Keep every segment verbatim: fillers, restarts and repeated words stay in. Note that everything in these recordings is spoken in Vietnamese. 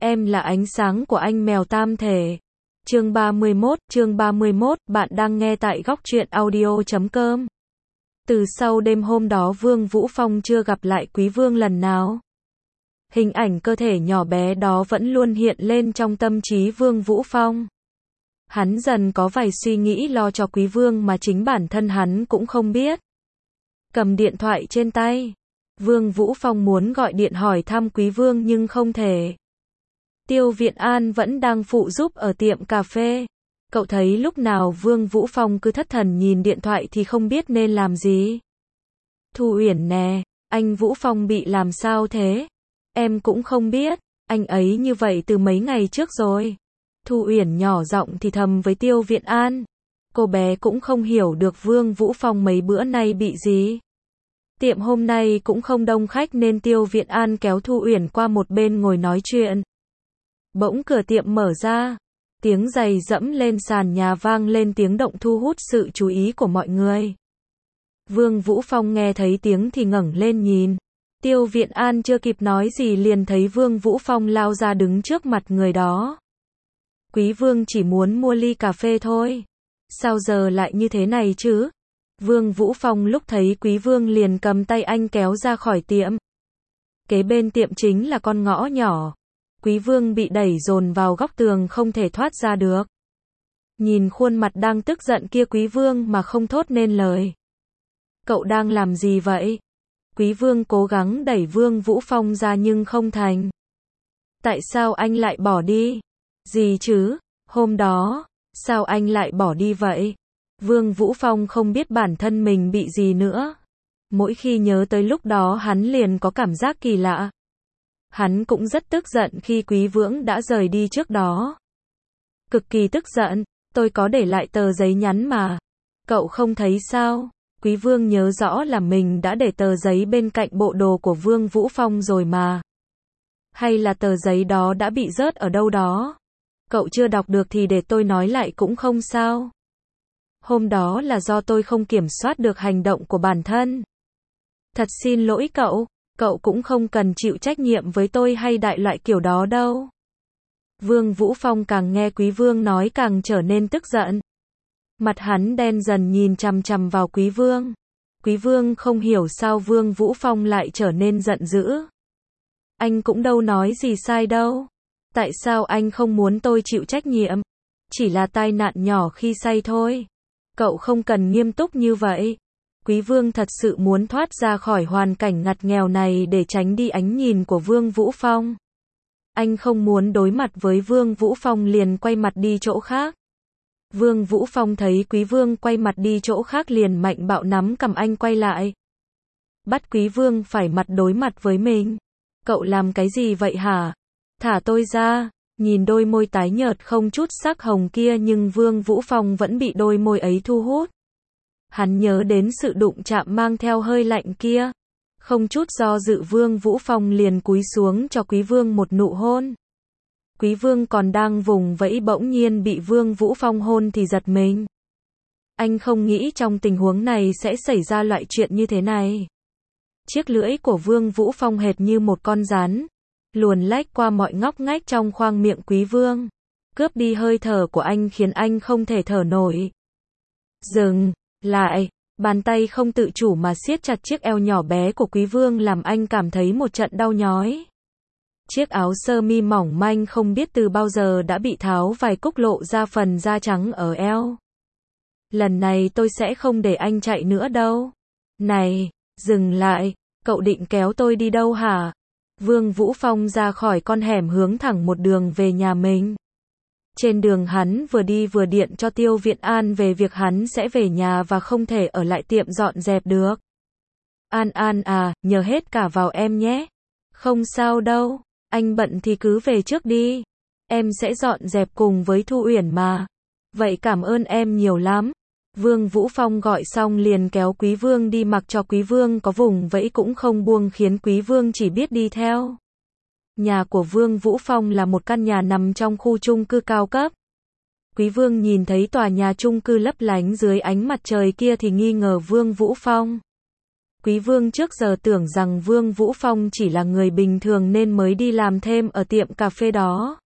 Em là ánh sáng của anh mèo tam thể. Chương ba mươi mốt, chương ba mươi mốt, bạn đang nghe tại góc truyện audio chấm com. Từ sau đêm hôm đó Vương Vũ Phong chưa gặp lại Quý Vương lần nào. Hình ảnh cơ thể nhỏ bé đó vẫn luôn hiện lên trong tâm trí Vương Vũ Phong. Hắn dần có vài suy nghĩ lo cho Quý Vương mà chính bản thân hắn cũng không biết. Cầm điện thoại trên tay, Vương Vũ Phong muốn gọi điện hỏi thăm Quý Vương nhưng không thể. Tiêu Viện An vẫn đang phụ giúp ở tiệm cà phê. Cậu thấy lúc nào Vương Vũ Phong cứ thất thần nhìn điện thoại thì không biết nên làm gì. Thu Uyển nè, anh Vũ Phong bị làm sao thế? Em cũng không biết, anh ấy như vậy từ mấy ngày trước rồi. Thu Uyển nhỏ giọng thì thầm với Tiêu Viện An. Cô bé cũng không hiểu được Vương Vũ Phong mấy bữa nay bị gì. Tiệm hôm nay cũng không đông khách nên Tiêu Viện An kéo Thu Uyển qua một bên ngồi nói chuyện. Bỗng cửa tiệm mở ra, tiếng giày dẫm lên sàn nhà vang lên tiếng động thu hút sự chú ý của mọi người. Vương Vũ Phong nghe thấy tiếng thì ngẩng lên nhìn. Tiêu Viện An chưa kịp nói gì liền thấy Vương Vũ Phong lao ra đứng trước mặt người đó. Quý Vương chỉ muốn mua ly cà phê thôi. Sao giờ lại như thế này chứ? Vương Vũ Phong lúc thấy Quý Vương liền cầm tay anh kéo ra khỏi tiệm. Kế bên tiệm chính là con ngõ nhỏ. Quý Vương bị đẩy dồn vào góc tường không thể thoát ra được. Nhìn khuôn mặt đang tức giận kia Quý Vương mà không thốt nên lời. Cậu đang làm gì vậy? Quý Vương cố gắng đẩy Vương Vũ Phong ra nhưng không thành. Tại sao anh lại bỏ đi? Gì chứ? Hôm đó, sao anh lại bỏ đi vậy? Vương Vũ Phong không biết bản thân mình bị gì nữa. Mỗi khi nhớ tới lúc đó hắn liền có cảm giác kỳ lạ. Hắn cũng rất tức giận khi Quý Vương đã rời đi trước đó. Cực kỳ tức giận, tôi có để lại tờ giấy nhắn mà. Cậu không thấy sao? Quý Vương nhớ rõ là mình đã để tờ giấy bên cạnh bộ đồ của Vương Vũ Phong rồi mà. Hay là tờ giấy đó đã bị rớt ở đâu đó? Cậu chưa đọc được thì để tôi nói lại cũng không sao. Hôm đó là do tôi không kiểm soát được hành động của bản thân. Thật xin lỗi cậu, cậu cũng không cần chịu trách nhiệm với tôi hay đại loại kiểu đó đâu. Vương Vũ Phong càng nghe Quý Vương nói càng trở nên tức giận. Mặt hắn đen dần nhìn chằm chằm vào Quý Vương. Quý Vương không hiểu sao Vương Vũ Phong lại trở nên giận dữ. Anh cũng đâu nói gì sai đâu. Tại sao anh không muốn tôi chịu trách nhiệm? Chỉ là tai nạn nhỏ khi say thôi. Cậu không cần nghiêm túc như vậy. Quý Vương thật sự muốn thoát ra khỏi hoàn cảnh ngặt nghèo này để tránh đi ánh nhìn của Vương Vũ Phong. Anh không muốn đối mặt với Vương Vũ Phong liền quay mặt đi chỗ khác. Vương Vũ Phong thấy Quý Vương quay mặt đi chỗ khác liền mạnh bạo nắm cầm anh quay lại. Bắt Quý Vương phải mặt đối mặt với mình. Cậu làm cái gì vậy hả? Thả tôi ra. Nhìn đôi môi tái nhợt không chút sắc hồng kia nhưng Vương Vũ Phong vẫn bị đôi môi ấy thu hút. Hắn nhớ đến sự đụng chạm mang theo hơi lạnh kia. Không chút do dự Vương Vũ Phong liền cúi xuống cho Quý Vương một nụ hôn. Quý Vương còn đang vùng vẫy bỗng nhiên bị Vương Vũ Phong hôn thì giật mình. Anh không nghĩ trong tình huống này sẽ xảy ra loại chuyện như thế này. Chiếc lưỡi của Vương Vũ Phong hệt như một con rắn, luồn lách qua mọi ngóc ngách trong khoang miệng Quý Vương. Cướp đi hơi thở của anh khiến anh không thể thở nổi. Dừng lại, bàn tay không tự chủ mà siết chặt chiếc eo nhỏ bé của Quý Vương làm anh cảm thấy một trận đau nhói. Chiếc áo sơ mi mỏng manh không biết từ bao giờ đã bị tháo vài cúc lộ ra phần da trắng ở eo. Lần này tôi sẽ không để anh chạy nữa đâu. Này, dừng lại, cậu định kéo tôi đi đâu hả? Vương Vũ Phong ra khỏi con hẻm hướng thẳng một đường về nhà mình. Trên đường hắn vừa đi vừa điện cho Tiêu Viện An về việc hắn sẽ về nhà và không thể ở lại tiệm dọn dẹp được. An An à, nhờ hết cả vào em nhé. Không sao đâu, anh bận thì cứ về trước đi. Em sẽ dọn dẹp cùng với Thu Uyển mà. Vậy cảm ơn em nhiều lắm. Vương Vũ Phong gọi xong liền kéo Quý Vương đi mặc cho Quý Vương có vùng vẫy cũng không buông khiến Quý Vương chỉ biết đi theo. Nhà của Vương Vũ Phong là một căn nhà nằm trong khu chung cư cao cấp. Quý Vương nhìn thấy tòa nhà chung cư lấp lánh dưới ánh mặt trời kia thì nghi ngờ Vương Vũ Phong. Quý Vương trước giờ tưởng rằng Vương Vũ Phong chỉ là người bình thường nên mới đi làm thêm ở tiệm cà phê đó.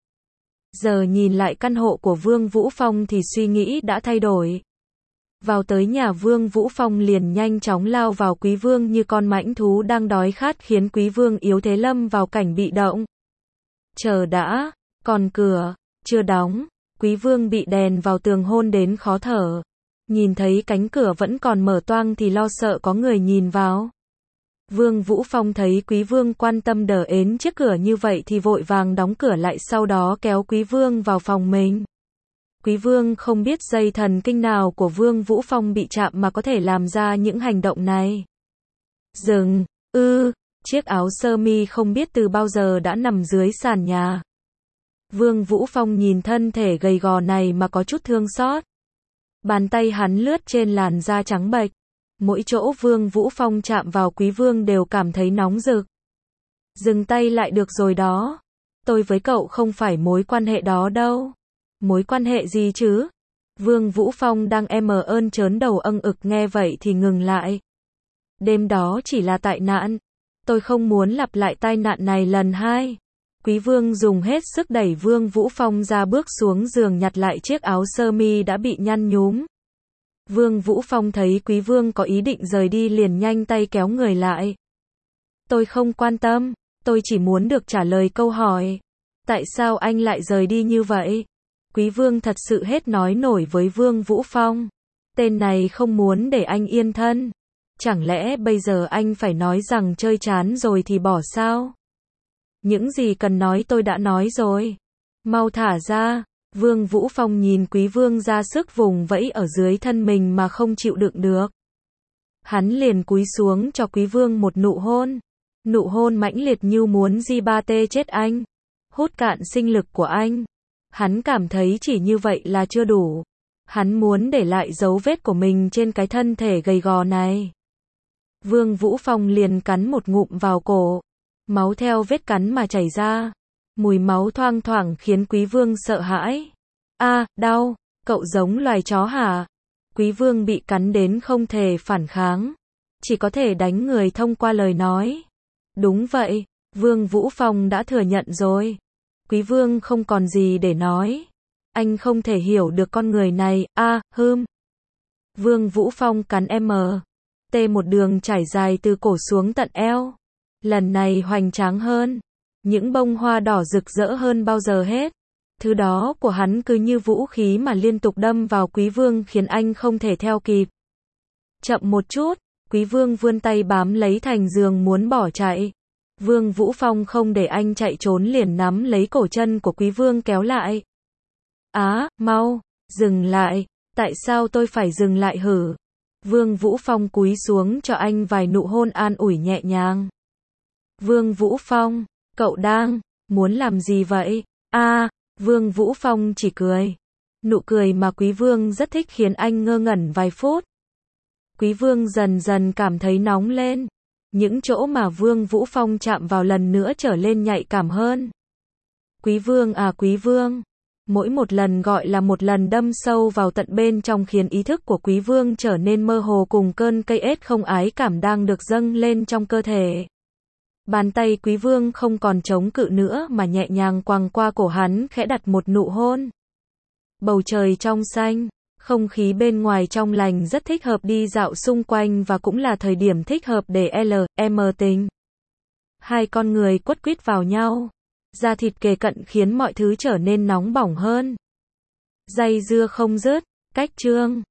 Giờ nhìn lại căn hộ của Vương Vũ Phong thì suy nghĩ đã thay đổi. Vào tới nhà Vương Vũ Phong liền nhanh chóng lao vào Quý Vương như con mãnh thú đang đói khát khiến Quý Vương yếu thế lâm vào cảnh bị động. Chờ đã, còn cửa, chưa đóng, Quý Vương bị đèn vào tường hôn đến khó thở. Nhìn thấy cánh cửa vẫn còn mở toang thì lo sợ có người nhìn vào. Vương Vũ Phong thấy Quý Vương quan tâm đờ ến trước cửa như vậy thì vội vàng đóng cửa lại, sau đó kéo Quý Vương vào phòng mình. Quý Vương không biết dây thần kinh nào của Vương Vũ Phong bị chạm mà có thể làm ra những hành động này. Dừng, ư, chiếc áo sơ mi không biết từ bao giờ đã nằm dưới sàn nhà. Vương Vũ Phong nhìn thân thể gầy gò này mà có chút thương xót. Bàn tay hắn lướt trên làn da trắng bệch. Mỗi chỗ Vương Vũ Phong chạm vào Quý Vương đều cảm thấy nóng rực. Dừng tay lại được rồi đó. Tôi với cậu không phải mối quan hệ đó đâu. Mối quan hệ gì chứ? Vương Vũ Phong đang em ơn trớn đầu âng ực, nghe vậy thì ngừng lại. Đêm đó chỉ là tai nạn. Tôi không muốn lặp lại tai nạn này lần hai. Quý Vương dùng hết sức đẩy Vương Vũ Phong ra, bước xuống giường nhặt lại chiếc áo sơ mi đã bị nhăn nhúm. Vương Vũ Phong thấy Quý Vương có ý định rời đi liền nhanh tay kéo người lại. Tôi không quan tâm, tôi chỉ muốn được trả lời câu hỏi. Tại sao anh lại rời đi như vậy? Quý Vương thật sự hết nói nổi với Vương Vũ Phong. Tên này không muốn để anh yên thân. Chẳng lẽ bây giờ anh phải nói rằng chơi chán rồi thì bỏ sao? Những gì cần nói tôi đã nói rồi. Mau thả ra. Vương Vũ Phong nhìn Quý Vương ra sức vùng vẫy ở dưới thân mình mà không chịu đựng được. Hắn liền cúi xuống cho Quý Vương một nụ hôn. Nụ hôn mãnh liệt như muốn di ba tê chết anh. Hút cạn sinh lực của anh. Hắn cảm thấy chỉ như vậy là chưa đủ. Hắn muốn để lại dấu vết của mình trên cái thân thể gầy gò này. Vương Vũ Phong liền cắn một ngụm vào cổ. Máu theo vết cắn mà chảy ra. Mùi máu thoang thoảng khiến Quý Vương sợ hãi. A, à, đau, cậu giống loài chó hả? Quý Vương bị cắn đến không thể phản kháng. Chỉ có thể đánh người thông qua lời nói. Đúng vậy, Vương Vũ Phong đã thừa nhận rồi. Quý Vương không còn gì để nói. Anh không thể hiểu được con người này, a, à, hưm. Vương Vũ Phong cắn M. T một đường trải dài từ cổ xuống tận eo. Lần này hoành tráng hơn. Những bông hoa đỏ rực rỡ hơn bao giờ hết. Thứ đó của hắn cứ như vũ khí mà liên tục đâm vào Quý Vương khiến anh không thể theo kịp. Chậm một chút, Quý Vương vươn tay bám lấy thành giường muốn bỏ chạy. Vương Vũ Phong không để anh chạy trốn liền nắm lấy cổ chân của Quý Vương kéo lại. Á, mau, dừng lại, tại sao tôi phải dừng lại hử? Vương Vũ Phong cúi xuống cho anh vài nụ hôn an ủi nhẹ nhàng. Vương Vũ Phong, cậu đang muốn làm gì vậy? A, à, Vương Vũ Phong chỉ cười. Nụ cười mà Quý Vương rất thích khiến anh ngơ ngẩn vài phút. Quý Vương dần dần cảm thấy nóng lên. Những chỗ mà Vương Vũ Phong chạm vào lần nữa trở lên nhạy cảm hơn. Quý Vương à Quý Vương. Mỗi một lần gọi là một lần đâm sâu vào tận bên trong khiến ý thức của Quý Vương trở nên mơ hồ cùng cơn cây ết không ái cảm đang được dâng lên trong cơ thể. Bàn tay Quý Vương không còn chống cự nữa mà nhẹ nhàng quàng qua cổ hắn, khẽ đặt một nụ hôn. Bầu trời trong xanh, không khí bên ngoài trong lành rất thích hợp đi dạo xung quanh và cũng là thời điểm thích hợp để L, M tình. Hai con người quất quýt vào nhau. Da thịt kề cận khiến mọi thứ trở nên nóng bỏng hơn. Dây dưa không dứt, cách chương.